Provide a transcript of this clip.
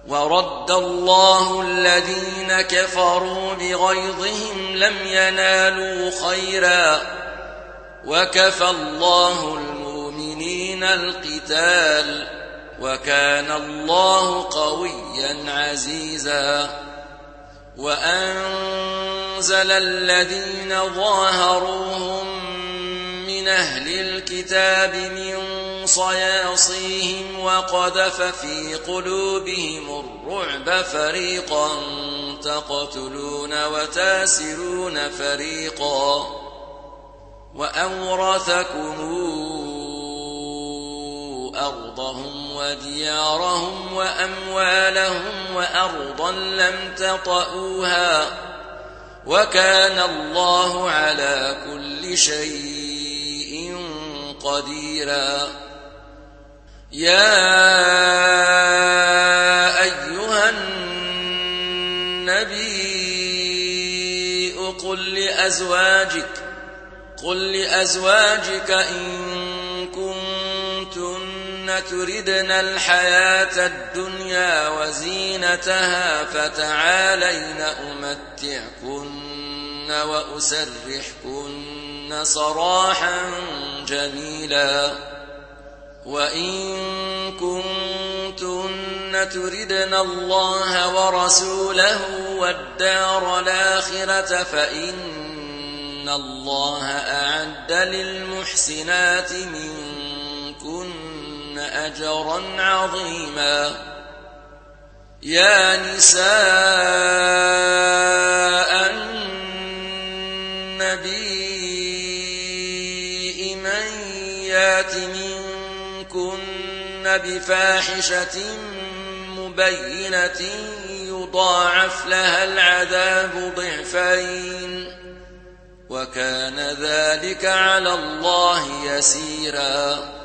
ورد الله الذين كفروا بغيظهم لم ينالوا خيرا وكفى الله المؤمنين القتال وكان الله قويا عزيزا وأنزل الذين ظاهروهم من أهل الكتاب من صياصيهم وقذف في قلوبهم الرعب فريقا تقتلون وتاسرون فريقا وأورثكم أرضهم وديارهم وأموالهم وأرضا لم تطئوها وكان الله على كل شيء قديرا يا أيها النبي قل لأزواجك إن كنتن تردن الحياة الدنيا وزينتها فتعالين أمتعكن وأسرحكن سراحا جميلا وإن كنتن تردن الله ورسوله والدار الآخرة فإن الله أعد للمحسنات منكن أجرا عظيما يا نساء النبي من يات منكن بفاحشة مبينة يضاعف لها العذاب ضعفين وكان ذلك على الله يسيرا